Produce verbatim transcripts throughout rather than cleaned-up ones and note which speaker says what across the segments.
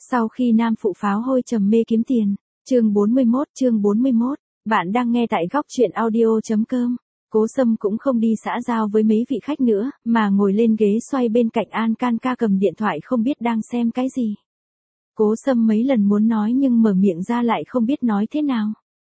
Speaker 1: Sau khi nam phụ pháo hôi trầm mê kiếm tiền. Chương bốn mươi mốt, chương bốn mươi mốt. Bạn đang nghe tại góc truyện audio.com. Cố Sâm cũng không đi xã giao với mấy vị khách nữa, mà ngồi lên ghế xoay bên cạnh An Can Ca cầm điện thoại không biết đang xem cái gì. Cố Sâm mấy lần muốn nói nhưng mở miệng ra lại không biết nói thế nào.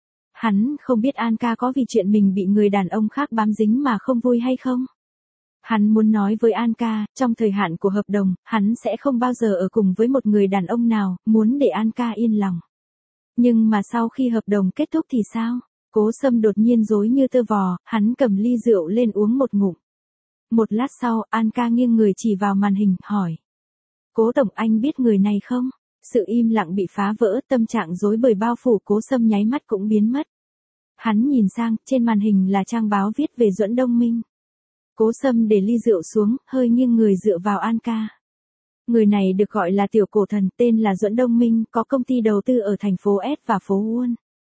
Speaker 1: Hắn không biết An Ca có vì chuyện mình bị người đàn ông khác bám dính mà không vui hay không. Hắn muốn nói với An Ca, trong thời hạn của hợp đồng, hắn sẽ không bao giờ ở cùng với một người đàn ông nào, muốn để An Ca yên lòng. Nhưng mà sau khi hợp đồng kết thúc thì sao? Cố Sâm đột nhiên rối như tơ vò, hắn cầm ly rượu lên uống một ngụm. Một lát sau, An Ca nghiêng người chỉ vào màn hình, hỏi. Cố Tổng, anh biết người này không? Sự im lặng bị phá vỡ, tâm trạng rối bời bao phủ Cố Sâm, nháy mắt cũng biến mất. Hắn nhìn sang, trên màn hình là trang báo viết về Duẫn Đông Minh. Cố Sâm để ly rượu xuống, hơi nghiêng người dựa vào An Ca. Người này được gọi là tiểu cổ thần, tên là Duẫn Đông Minh, có công ty đầu tư ở thành phố S và phố Wall.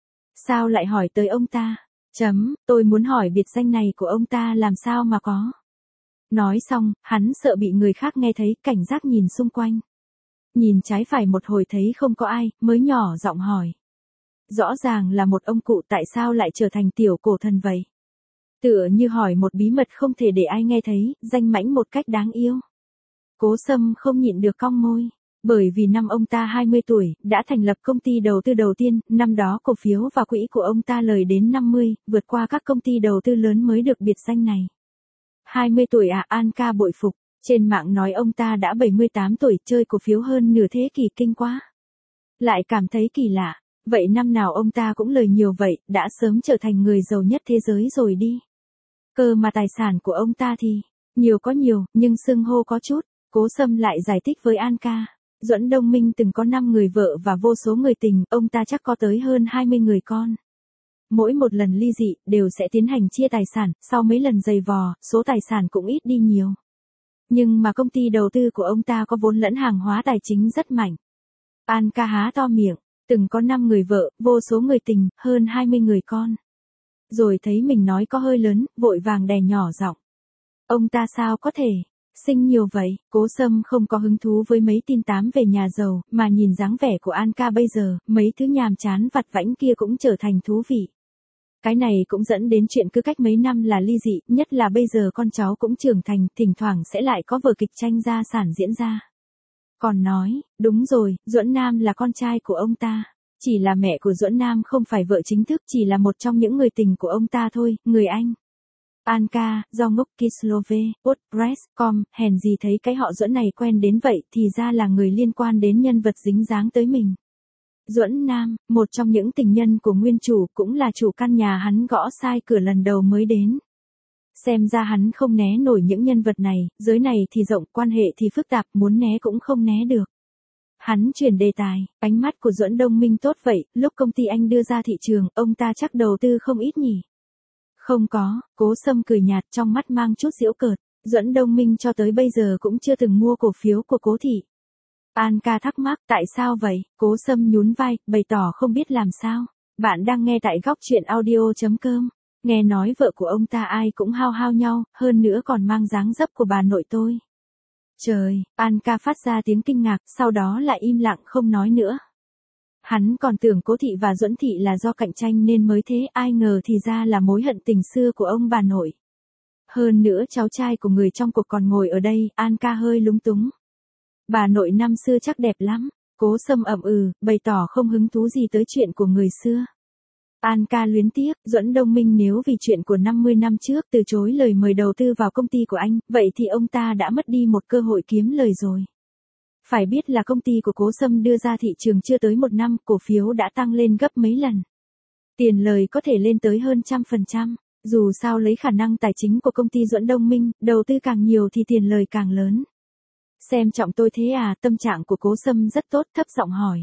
Speaker 1: Sao lại hỏi tới ông ta? Chấm, tôi muốn hỏi biệt danh này của ông ta làm sao mà có. Nói xong, hắn sợ bị người khác nghe thấy, cảnh giác nhìn xung quanh. Nhìn trái phải một hồi thấy không có ai, mới nhỏ giọng hỏi. Rõ ràng là một ông cụ, tại sao lại trở thành tiểu cổ thần vậy? Tựa như hỏi một bí mật không thể để ai nghe thấy, danh mãnh một cách đáng yêu. Cố Sâm không nhịn được cong môi. Bởi vì năm ông ta hai mươi tuổi, đã thành lập công ty đầu tư đầu tiên, năm đó cổ phiếu và quỹ của ông ta lời đến năm mươi, vượt qua các công ty đầu tư lớn mới được biệt danh này. hai mươi tuổi à? An Ca bội phục. Trên mạng nói ông ta đã bảy mươi tám tuổi, chơi cổ phiếu hơn nửa thế kỷ, kinh quá. Lại cảm thấy kỳ lạ. Vậy năm nào ông ta cũng lời nhiều vậy, đã sớm trở thành người giàu nhất thế giới rồi đi. Cơ mà tài sản của ông ta thì, nhiều có nhiều, nhưng xưng hô có chút. Cố Sâm lại giải thích với An Ca. Duẫn Đông Minh từng có năm người vợ và vô số người tình, ông ta chắc có tới hơn hai mươi người con. Mỗi một lần ly dị, đều sẽ tiến hành chia tài sản, sau mấy lần giày vò, số tài sản cũng ít đi nhiều. Nhưng mà công ty đầu tư của ông ta có vốn lẫn hàng hóa tài chính rất mạnh. An Ca há to miệng, từng có năm người vợ, vô số người tình, hơn hai mươi người con. Rồi thấy mình nói có hơi lớn, vội vàng đè nhỏ giọng. Ông ta sao có thể sinh nhiều vậy? Cố Sâm không có hứng thú với mấy tin tám về nhà giàu, mà nhìn dáng vẻ của An Ca bây giờ, mấy thứ nhàm chán vặt vãnh kia cũng trở thành thú vị. Cái này cũng dẫn đến chuyện cứ cách mấy năm là ly dị, nhất là bây giờ con cháu cũng trưởng thành, thỉnh thoảng sẽ lại có vở kịch tranh gia sản diễn ra. Còn nói, đúng rồi, Duẫn Nam là con trai của ông ta. Chỉ là mẹ của Duẫn Nam không phải vợ chính thức, chỉ là một trong những người tình của ông ta thôi, người Anh. An Ca, do ngốc Kislove, WordPress chấm com, hèn gì thấy cái họ Duẫn này quen đến vậy, thì ra là người liên quan đến nhân vật dính dáng tới mình. Duẫn Nam, một trong những tình nhân của nguyên chủ, cũng là chủ căn nhà hắn gõ sai cửa lần đầu mới đến. Xem ra hắn không né nổi những nhân vật này, giới này thì rộng, quan hệ thì phức tạp, muốn né cũng không né được. Hắn chuyển đề tài, ánh mắt của Duẫn Đông Minh tốt vậy, lúc công ty anh đưa ra thị trường, ông ta chắc đầu tư không ít nhỉ? Không có, Cố Sâm cười nhạt, trong mắt mang chút giễu cợt. Duẫn Đông Minh cho tới bây giờ cũng chưa từng mua cổ phiếu của Cố thị. An Ca thắc mắc, tại sao vậy? Cố Sâm nhún vai, bày tỏ không biết làm sao. Bạn đang nghe tại góc truyện audio.com. Nghe nói vợ của ông ta ai cũng hao hao nhau, hơn nữa còn mang dáng dấp của bà nội tôi. Trời, An Ca phát ra tiếng kinh ngạc, sau đó lại im lặng không nói nữa. Hắn còn tưởng Cố thị và Duẫn thị là do cạnh tranh nên mới thế, ai ngờ thì ra là mối hận tình xưa của ông bà nội. Hơn nữa cháu trai của người trong cuộc còn ngồi ở đây, An Ca hơi lúng túng. Bà nội năm xưa chắc đẹp lắm. Cố Sâm ậm ừ, bày tỏ không hứng thú gì tới chuyện của người xưa. An Ca luyến tiếc, Duẫn Đông Minh nếu vì chuyện của năm mươi năm trước từ chối lời mời đầu tư vào công ty của anh, vậy thì ông ta đã mất đi một cơ hội kiếm lời rồi. Phải biết là công ty của Cố Sâm đưa ra thị trường chưa tới một năm, cổ phiếu đã tăng lên gấp mấy lần. Tiền lời có thể lên tới hơn trăm phần trăm. Dù sao lấy khả năng tài chính của công ty Duẫn Đông Minh, đầu tư càng nhiều thì tiền lời càng lớn. Xem trọng tôi thế à? Tâm trạng của Cố Sâm rất tốt, thấp giọng hỏi.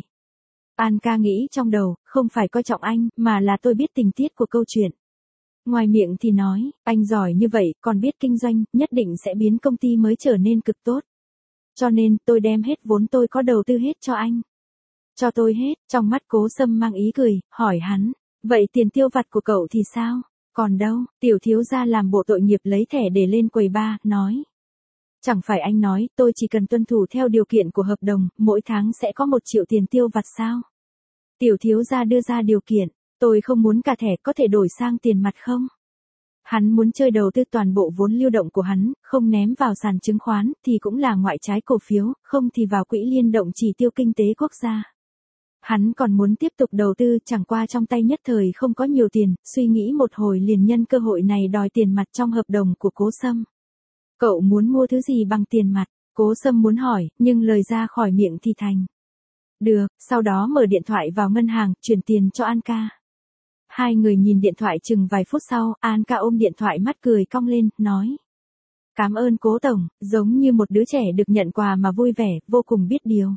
Speaker 1: An Ca nghĩ trong đầu, không phải coi trọng anh, mà là tôi biết tình tiết của câu chuyện. Ngoài miệng thì nói, anh giỏi như vậy, còn biết kinh doanh, nhất định sẽ biến công ty mới trở nên cực tốt. Cho nên, tôi đem hết vốn tôi có đầu tư hết cho anh. Cho tôi hết, trong mắt Cố Sâm mang ý cười, hỏi hắn, vậy tiền tiêu vặt của cậu thì sao? Còn đâu? Tiểu thiếu gia làm bộ tội nghiệp lấy thẻ để lên quầy bar, nói. Chẳng phải anh nói, tôi chỉ cần tuân thủ theo điều kiện của hợp đồng, mỗi tháng sẽ có một triệu tiền tiêu vặt sao? Tiểu thiếu gia đưa ra điều kiện, tôi không muốn cả thẻ, có thể đổi sang tiền mặt không? Hắn muốn chơi đầu tư toàn bộ vốn lưu động của hắn, không ném vào sàn chứng khoán, thì cũng là ngoại trái cổ phiếu, không thì vào quỹ liên động chỉ tiêu kinh tế quốc gia. Hắn còn muốn tiếp tục đầu tư, chẳng qua trong tay nhất thời không có nhiều tiền, suy nghĩ một hồi liền nhân cơ hội này đòi tiền mặt trong hợp đồng của Cố Sâm. Cậu muốn mua thứ gì bằng tiền mặt? Cố Sâm muốn hỏi, nhưng lời ra khỏi miệng thì thành. Được, sau đó mở điện thoại vào ngân hàng, chuyển tiền cho An ca. Hai người nhìn điện thoại chừng vài phút sau, An ca ôm điện thoại mắt cười cong lên, nói. Cảm ơn Cố Tổng, giống như một đứa trẻ được nhận quà mà vui vẻ, vô cùng biết điều.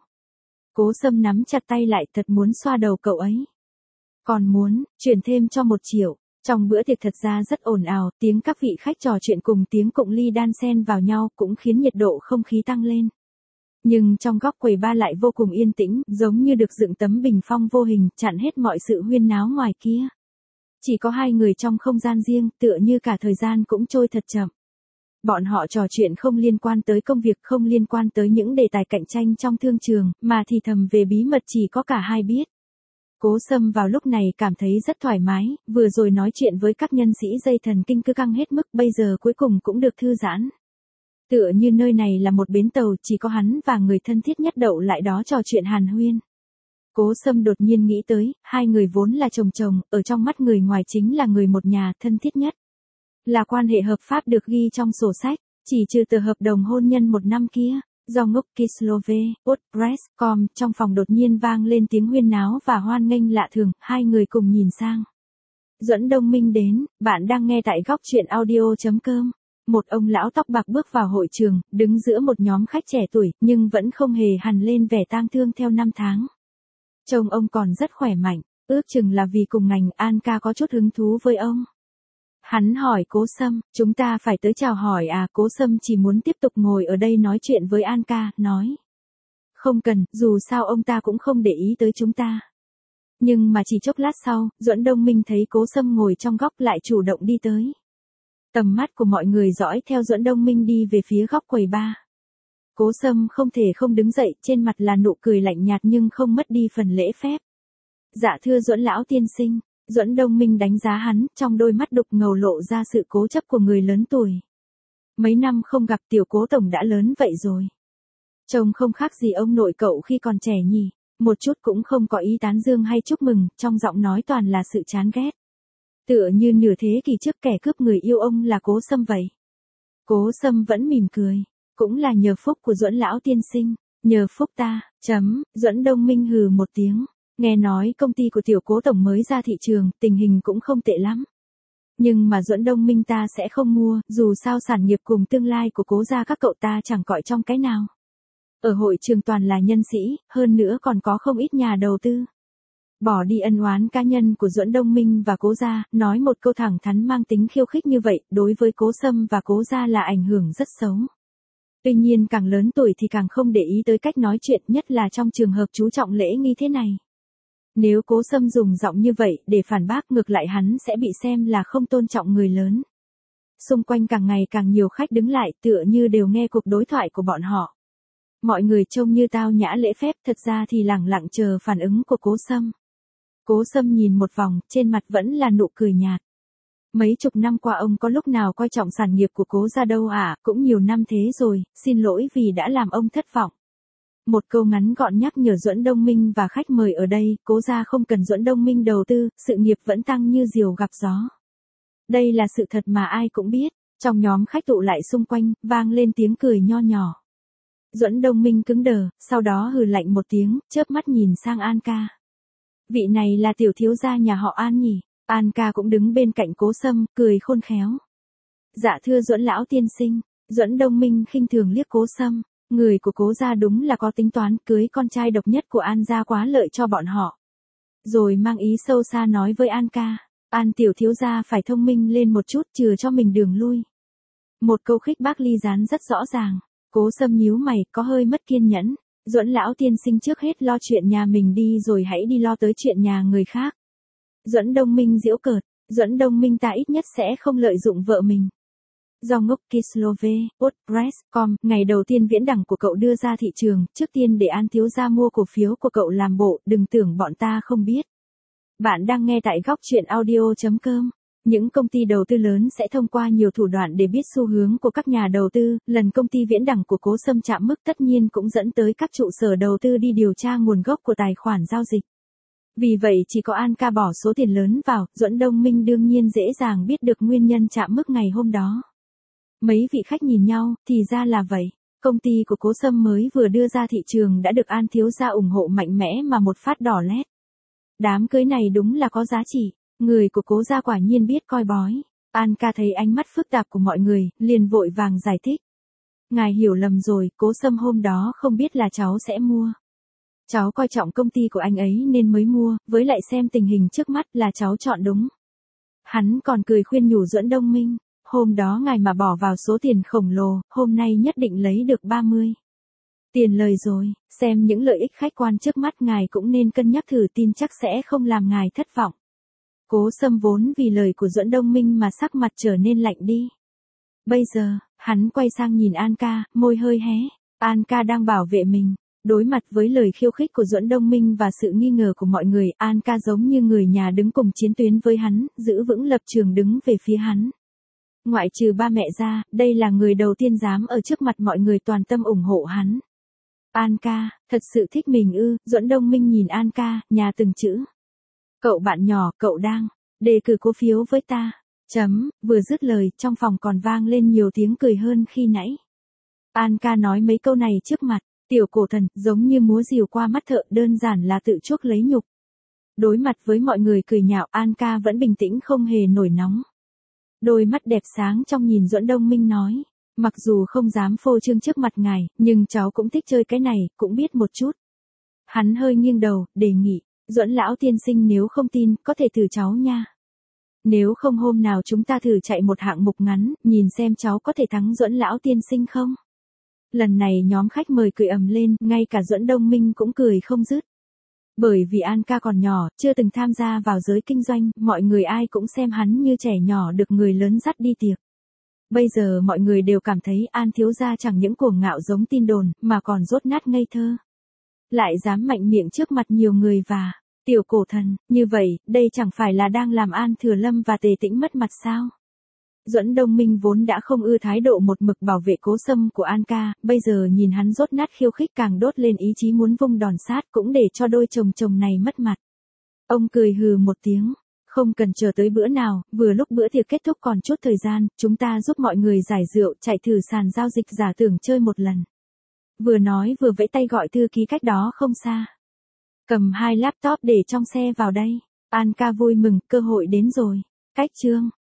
Speaker 1: Cố Sâm nắm chặt tay lại, thật muốn xoa đầu cậu ấy. Còn muốn, chuyển thêm cho một triệu. Trong bữa tiệc thật ra rất ồn ào, tiếng các vị khách trò chuyện cùng tiếng cụng ly đan xen vào nhau cũng khiến nhiệt độ không khí tăng lên. Nhưng trong góc quầy ba lại vô cùng yên tĩnh, giống như được dựng tấm bình phong vô hình, chặn hết mọi sự huyên náo ngoài kia. Chỉ có hai người trong không gian riêng, tựa như cả thời gian cũng trôi thật chậm. Bọn họ trò chuyện không liên quan tới công việc, không liên quan tới những đề tài cạnh tranh trong thương trường, mà thì thầm về bí mật chỉ có cả hai biết. Cố Sâm vào lúc này cảm thấy rất thoải mái, vừa rồi nói chuyện với các nhân sĩ dây thần kinh cứ căng hết mức, bây giờ cuối cùng cũng được thư giãn. Tựa như nơi này là một bến tàu, chỉ có hắn và người thân thiết nhất đậu lại đó trò chuyện hàn huyên. Cố Sâm đột nhiên nghĩ tới, hai người vốn là chồng chồng, ở trong mắt người ngoài chính là người một nhà, thân thiết nhất. Là quan hệ hợp pháp được ghi trong sổ sách, chỉ trừ tờ hợp đồng hôn nhân một năm kia. Do ngốc Kislove, WordPress chấm com, trong phòng đột nhiên vang lên tiếng huyên náo và hoan nghênh lạ thường, hai người cùng nhìn sang. Duẫn Đông Minh đến, bạn đang nghe tại góc truyện audio chấm com. Một ông lão tóc bạc bước vào hội trường, đứng giữa một nhóm khách trẻ tuổi, nhưng vẫn không hề hằn lên vẻ tang thương theo năm tháng. Trông ông còn rất khỏe mạnh, ước chừng là vì cùng ngành An ca có chút hứng thú với ông. Hắn hỏi Cố Sâm, chúng ta phải tới chào hỏi à? Cố Sâm chỉ muốn tiếp tục ngồi ở đây nói chuyện với An ca, nói. Không cần, dù sao ông ta cũng không để ý tới chúng ta. Nhưng mà chỉ chốc lát sau, Duẫn Đông Minh thấy Cố Sâm ngồi trong góc lại chủ động đi tới. Tầm mắt của mọi người dõi theo Duẫn Đông Minh đi về phía góc quầy bar. Cố Sâm không thể không đứng dậy, trên mặt là nụ cười lạnh nhạt nhưng không mất đi phần lễ phép. Dạ thưa Duẫn lão tiên sinh. Duẫn Đông Minh đánh giá hắn, trong đôi mắt đục ngầu lộ ra sự cố chấp của người lớn tuổi. Mấy năm không gặp tiểu Cố Tổng đã lớn vậy rồi. Trông không khác gì ông nội cậu khi còn trẻ nhỉ, một chút cũng không có ý tán dương hay chúc mừng, trong giọng nói toàn là sự chán ghét. Tựa như nửa thế kỷ trước kẻ cướp người yêu ông là Cố Sâm vậy. Cố Sâm vẫn mỉm cười, cũng là nhờ phúc của Duẫn lão tiên sinh, nhờ phúc ta, chấm, Duẫn Đông Minh hừ một tiếng. Nghe nói công ty của tiểu Cố Tổng mới ra thị trường, tình hình cũng không tệ lắm. Nhưng mà Duẫn Đông Minh ta sẽ không mua, dù sao sản nghiệp cùng tương lai của Cố gia các cậu ta chẳng cọi trong cái nào. Ở hội trường toàn là nhân sĩ, hơn nữa còn có không ít nhà đầu tư. Bỏ đi ân oán cá nhân của Duẫn Đông Minh và Cố gia, nói một câu thẳng thắn mang tính khiêu khích như vậy, đối với Cố Sâm và Cố gia là ảnh hưởng rất xấu. Tuy nhiên càng lớn tuổi thì càng không để ý tới cách nói chuyện, nhất là trong trường hợp chú trọng lễ nghi thế này. Nếu Cố Sâm dùng giọng như vậy để phản bác, ngược lại hắn sẽ bị xem là không tôn trọng người lớn. Xung quanh càng ngày càng nhiều khách đứng lại, tựa như đều nghe cuộc đối thoại của bọn họ. Mọi người trông như tao nhã lễ phép, thật ra thì lẳng lặng chờ phản ứng của Cố Sâm. Cố Sâm nhìn một vòng, trên mặt vẫn là nụ cười nhạt. Mấy chục năm qua ông có lúc nào coi trọng sản nghiệp của Cố gia đâu à, cũng nhiều năm thế rồi, xin lỗi vì đã làm ông thất vọng. Một câu ngắn gọn nhắc nhở Duẫn Đông Minh và khách mời ở đây, Cố gia không cần Duẫn Đông Minh đầu tư, sự nghiệp vẫn tăng như diều gặp gió. Đây là sự thật mà ai cũng biết, trong nhóm khách tụ lại xung quanh, vang lên tiếng cười nho nhỏ. Duẫn Đông Minh cứng đờ, sau đó hừ lạnh một tiếng, chớp mắt nhìn sang An ca. Vị này là tiểu thiếu gia nhà họ An nhỉ? An ca cũng đứng bên cạnh Cố Sâm, cười khôn khéo. Dạ thưa Duẫn lão tiên sinh. Duẫn Đông Minh khinh thường liếc Cố Sâm. Người của Cố gia đúng là có tính toán, cưới con trai độc nhất của An gia quá lợi cho bọn họ. Rồi mang ý sâu xa nói với An ca, An tiểu thiếu gia phải thông minh lên một chút, chừa cho mình đường lui. Một câu khích bác ly gián rất rõ ràng. Cố Sâm nhíu mày, có hơi mất kiên nhẫn. Duẫn lão tiên sinh trước hết lo chuyện nhà mình đi rồi hãy đi lo tới chuyện nhà người khác. Duẫn Đông Minh giễu cợt, Duẫn Đông Minh ta ít nhất sẽ không lợi dụng vợ mình. Do ngốc Kislove, WordPress chấm com, ngày đầu tiên viễn đẳng của cậu đưa ra thị trường, trước tiên để An thiếu gia mua cổ phiếu của cậu làm bộ, đừng tưởng bọn ta không biết. Bạn đang nghe tại góc chuyện audio chấm com. Những công ty đầu tư lớn sẽ thông qua nhiều thủ đoạn để biết xu hướng của các nhà đầu tư, lần công ty viễn đẳng của Cố Sâm chạm mức tất nhiên cũng dẫn tới các trụ sở đầu tư đi điều tra nguồn gốc của tài khoản giao dịch. Vì vậy chỉ có An ca bỏ số tiền lớn vào, Duẫn Đông Minh đương nhiên dễ dàng biết được nguyên nhân chạm mức ngày hôm đó. Mấy vị khách nhìn nhau, thì ra là vậy. Công ty của Cố Sâm mới vừa đưa ra thị trường đã được An thiếu gia ủng hộ mạnh mẽ mà một phát đỏ lét. Đám cưới này đúng là có giá trị. Người của Cố gia quả nhiên biết coi bói. An ca thấy ánh mắt phức tạp của mọi người, liền vội vàng giải thích. Ngài hiểu lầm rồi, Cố Sâm hôm đó không biết là cháu sẽ mua. Cháu coi trọng công ty của anh ấy nên mới mua, với lại xem tình hình trước mắt là cháu chọn đúng. Hắn còn cười khuyên nhủ Duẫn Đông Minh, hôm đó ngài mà bỏ vào số tiền khổng lồ, hôm nay nhất định lấy được ba mươi. Tiền lời rồi, xem những lợi ích khách quan trước mắt ngài cũng nên cân nhắc thử, tin chắc sẽ không làm ngài thất vọng. Cố Sâm vốn vì lời của Duẫn Đông Minh mà sắc mặt trở nên lạnh đi. Bây giờ, hắn quay sang nhìn An ca, môi hơi hé. An ca đang bảo vệ mình. Đối mặt với lời khiêu khích của Duẫn Đông Minh và sự nghi ngờ của mọi người, An ca giống như người nhà đứng cùng chiến tuyến với hắn, giữ vững lập trường đứng về phía hắn. Ngoại trừ ba mẹ ra, đây là người đầu tiên dám ở trước mặt mọi người toàn tâm ủng hộ hắn. An ca, thật sự thích mình ư? Duẫn Đông Minh nhìn An ca, nhà từng chữ. Cậu bạn nhỏ, cậu đang đề cử cổ phiếu với ta. Chấm, vừa dứt lời, trong phòng còn vang lên nhiều tiếng cười hơn khi nãy. An ca nói mấy câu này trước mặt tiểu cổ thần, giống như múa rìu qua mắt thợ, đơn giản là tự chuốc lấy nhục. Đối mặt với mọi người cười nhạo, An ca vẫn bình tĩnh không hề nổi nóng. Đôi mắt đẹp sáng trong nhìn Duẫn Đông Minh nói, mặc dù không dám phô trương trước mặt ngài, nhưng cháu cũng thích chơi cái này, cũng biết một chút. Hắn hơi nghiêng đầu, đề nghị, Duẫn lão tiên sinh nếu không tin, có thể thử cháu nha. Nếu không hôm nào chúng ta thử chạy một hạng mục ngắn, nhìn xem cháu có thể thắng Duẫn lão tiên sinh không? Lần này nhóm khách mời cười ầm lên, ngay cả Duẫn Đông Minh cũng cười không dứt. Bởi vì An ca còn nhỏ, chưa từng tham gia vào giới kinh doanh, mọi người ai cũng xem hắn như trẻ nhỏ được người lớn dắt đi tiệc. Bây giờ mọi người đều cảm thấy An thiếu gia chẳng những cuồng ngạo giống tin đồn, mà còn dốt nát ngây thơ. Lại dám mạnh miệng trước mặt nhiều người và tiểu cổ thần, như vậy, đây chẳng phải là đang làm An Thừa Lâm và Tề Tĩnh mất mặt sao? Duẫn Đông Minh vốn đã không ưa thái độ một mực bảo vệ Cố Sâm của An ca, bây giờ nhìn hắn dốt nát khiêu khích càng đốt lên ý chí muốn vung đòn sát, cũng để cho đôi chồng chồng này mất mặt. Ông cười hừ một tiếng, không cần chờ tới bữa nào, vừa lúc bữa tiệc kết thúc còn chút thời gian, chúng ta giúp mọi người giải rượu, chạy thử sàn giao dịch giả tưởng chơi một lần. Vừa nói vừa vẫy tay gọi thư ký cách đó không xa. Cầm hai laptop để trong xe vào đây. An ca vui mừng, cơ hội đến rồi. Cách chương